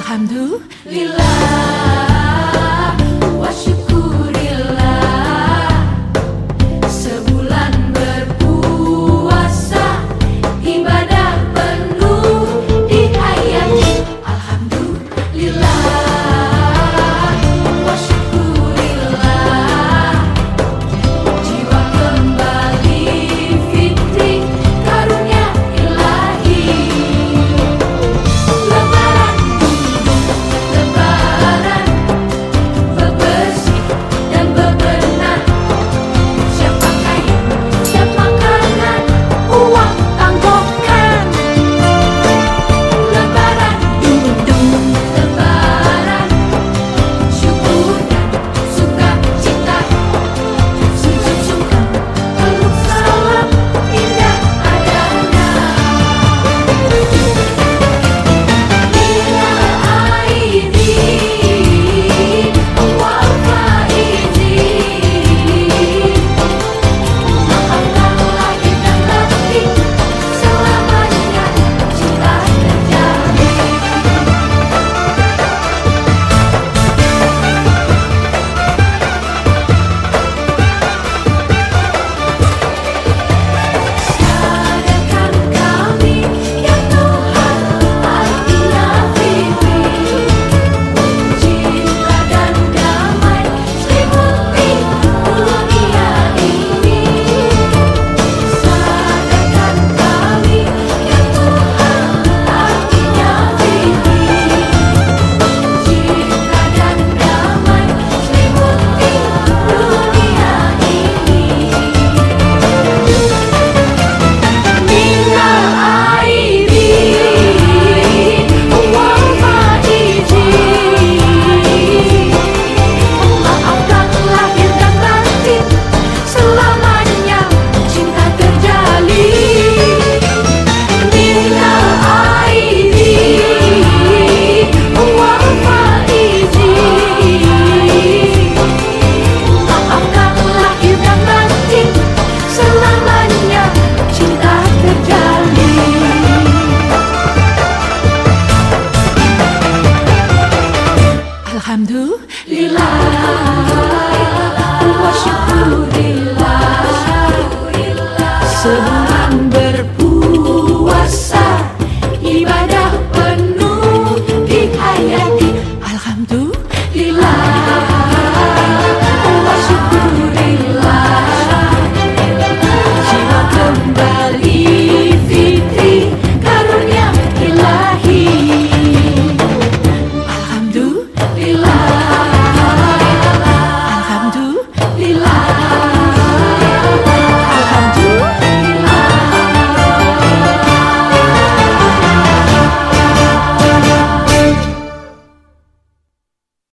Alhamdulillah wa syukurillah. Sebulan berpuasa, ibadah penuh dihayati. Alhamdulillah wa syukurillah. Jiwa kembali fitri, karunia ilahi. Lebaran bebersih dan bebenah. Siap pakaian, siap makanan, uang tanggokan. Lebaran, lebaran, syukur dan sukacita. Sujud sungkem, peluk salam, indah adanya. Alhamdulillah wa syukurillah.